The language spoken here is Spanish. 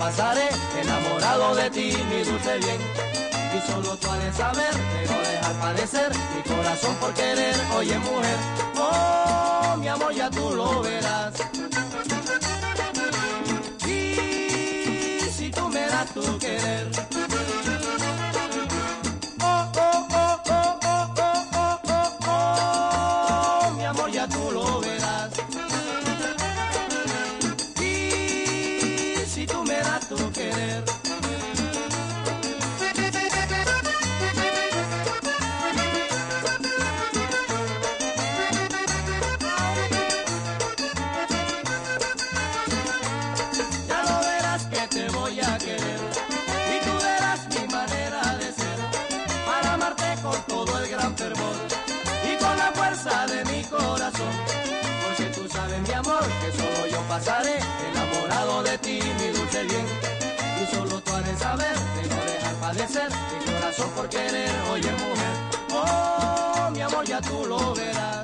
pasaré enamorado de ti, mi dulce bien. Y solo tú has de saber, de no dejar padecer mi corazón por querer. Oye mujer, oh mi amor, ya tú lo verás. Y si tú me das tu querer, oh, oh, oh, oh, oh, oh, oh, oh, oh, mi amor, ya tú lo verás. Y si tú me das tu querer, te voy a querer y tú verás mi manera de ser para amarte con todo el gran fervor y con la fuerza de mi corazón, porque tú sabes mi amor que solo yo pasaré enamorado de ti, mi dulce bien. Y solo tú has de saber, de no dejar padecer mi corazón por querer. Oye mujer, oh mi amor, ya tú lo verás.